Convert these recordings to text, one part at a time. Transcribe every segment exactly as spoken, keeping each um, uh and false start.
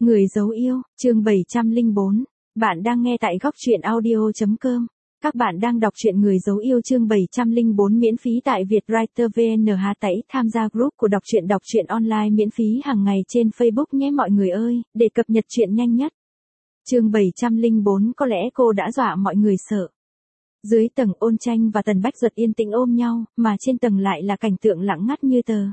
Người dấu yêu, chương bảy trăm lẻ bốn. Bạn đang nghe tại góc truyện audio chấm com. Các bạn đang đọc truyện Người dấu yêu chương bảy trăm lẻ bốn miễn phí tại Vietwriter vê en. Hà Tẩy tham gia group của đọc truyện đọc truyện online miễn phí hàng ngày trên Facebook nhé mọi người ơi, để cập nhật truyện nhanh nhất. Chương bảy trăm lẻ bốn có lẽ cô đã dọa mọi người sợ. Dưới tầng Ôn Tranh và Tần Bách Duật yên tĩnh ôm nhau, mà trên tầng lại là cảnh tượng lặng ngắt như tờ.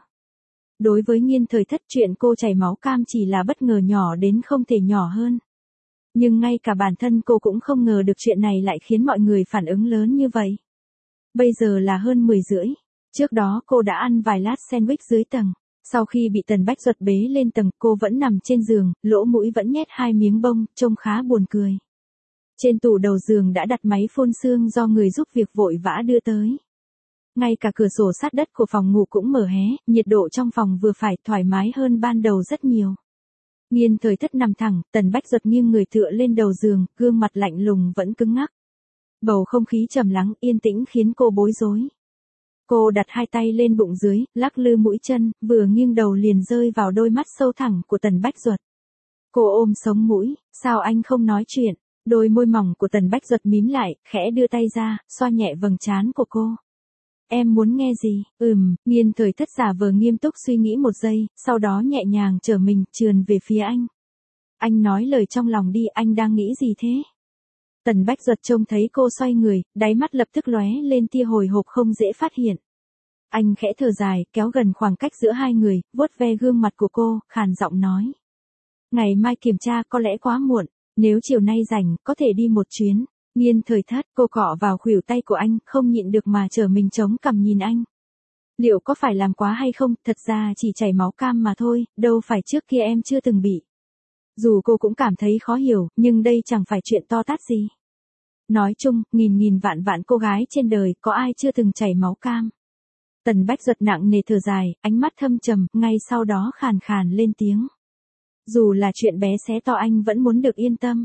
Đối với Nghiên Thời Thất, chuyện cô chảy máu cam chỉ là bất ngờ nhỏ đến không thể nhỏ hơn. Nhưng ngay cả bản thân cô cũng không ngờ được chuyện này lại khiến mọi người phản ứng lớn như vậy. Bây giờ là hơn mười rưỡi. Trước đó cô đã ăn vài lát sandwich dưới tầng. Sau khi bị Tần Bách Duật bế lên tầng, cô vẫn nằm trên giường, lỗ mũi vẫn nhét hai miếng bông, trông khá buồn cười. Trên tủ đầu giường đã đặt máy phun sương do người giúp việc vội vã đưa tới. Ngay cả cửa sổ sát đất của phòng ngủ cũng mở hé, nhiệt độ trong phòng vừa phải, thoải mái hơn ban đầu rất nhiều. Nghiên Thời Thất nằm thẳng, Tần Bách Duật nghiêng người tựa lên đầu giường, gương mặt lạnh lùng vẫn cứng ngắc. Bầu không khí trầm lắng, yên tĩnh khiến cô bối rối. Cô đặt hai tay lên bụng dưới, lắc lư mũi chân, vừa nghiêng đầu liền rơi vào đôi mắt sâu thẳm của Tần Bách Duật. Cô ôm sống mũi, sao anh không nói chuyện? Đôi môi mỏng của Tần Bách Duật mím lại, khẽ đưa tay ra, xoa nhẹ vầng trán của cô. Em muốn nghe gì? Ừm, Nghiên Thời Thất giả vờ nghiêm túc suy nghĩ một giây, sau đó nhẹ nhàng trở mình, trườn về phía anh. Anh nói lời trong lòng đi, anh đang nghĩ gì thế? Tần Bách Duật trông thấy cô xoay người, đáy mắt lập tức lóe lên tia hồi hộp không dễ phát hiện. Anh khẽ thở dài, kéo gần khoảng cách giữa hai người, vuốt ve gương mặt của cô, khàn giọng nói. Ngày mai kiểm tra có lẽ quá muộn, nếu chiều nay rảnh, có thể đi một chuyến. Nghiên Thời Thất, cô cọ vào khuỷu tay của anh, không nhịn được mà trở mình chống cằm nhìn anh. Liệu có phải làm quá hay không, thật ra chỉ chảy máu cam mà thôi, đâu phải trước kia em chưa từng bị. Dù cô cũng cảm thấy khó hiểu, nhưng đây chẳng phải chuyện to tát gì. Nói chung, nghìn nghìn vạn vạn cô gái trên đời, có ai chưa từng chảy máu cam. Tần Bách Duật nặng nề thở dài, ánh mắt thâm trầm, ngay sau đó khàn khàn lên tiếng. Dù là chuyện bé xé to anh vẫn muốn được yên tâm.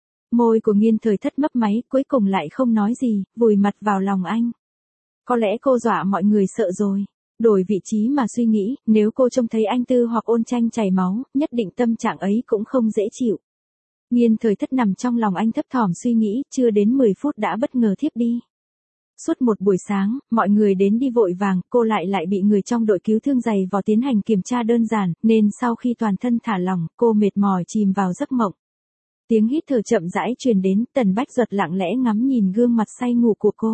Môi của Nghiên Thời Thất mấp máy, cuối cùng lại không nói gì, vùi mặt vào lòng anh. Có lẽ cô dọa mọi người sợ rồi. Đổi vị trí mà suy nghĩ, nếu cô trông thấy anh Tư hoặc Ôn Tranh chảy máu, nhất định tâm trạng ấy cũng không dễ chịu. Nghiên Thời Thất nằm trong lòng anh thấp thỏm suy nghĩ, chưa đến mười phút đã bất ngờ thiếp đi. Suốt một buổi sáng, mọi người đến đi vội vàng, cô lại lại bị người trong đội cứu thương giày vò tiến hành kiểm tra đơn giản, nên sau khi toàn thân thả lỏng, cô mệt mỏi chìm vào giấc mộng. Tiếng hít thở chậm rãi truyền đến, Tần Bách Duật lặng lẽ ngắm nhìn gương mặt say ngủ của cô.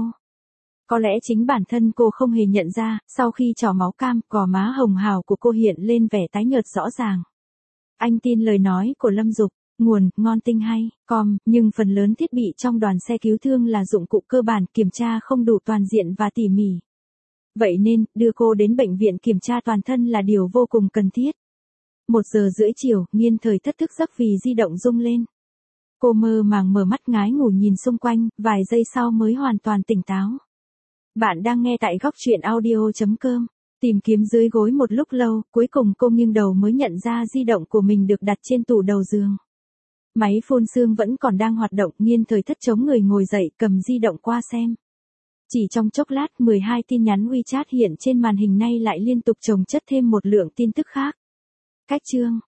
Có lẽ chính bản thân cô không hề nhận ra, sau khi trào máu cam, gò má hồng hào của cô hiện lên vẻ tái nhợt rõ ràng. Anh tin lời nói của Lâm Dục, nguồn, ngon tinh hay, com, nhưng phần lớn thiết bị trong đoàn xe cứu thương là dụng cụ cơ bản, kiểm tra không đủ toàn diện và tỉ mỉ. Vậy nên, đưa cô đến bệnh viện kiểm tra toàn thân là điều vô cùng cần thiết. Một giờ rưỡi chiều, Nghiên Thời Thất thức giấc vì di động rung lên. Cô mơ màng mở mắt ngái ngủ nhìn xung quanh, vài giây sau mới hoàn toàn tỉnh táo. Bạn đang nghe tại góc truyện audio chấm com. Tìm kiếm dưới gối một lúc lâu, cuối cùng cô nghiêng đầu mới nhận ra di động của mình được đặt trên tủ đầu giường. Máy phun sương vẫn còn đang hoạt động, Nghiên Thời Thất chống người ngồi dậy, cầm di động qua xem. Chỉ trong chốc lát, mười hai tin nhắn WeChat hiện trên màn hình nay lại liên tục chồng chất thêm một lượng tin tức khác. Cách chương,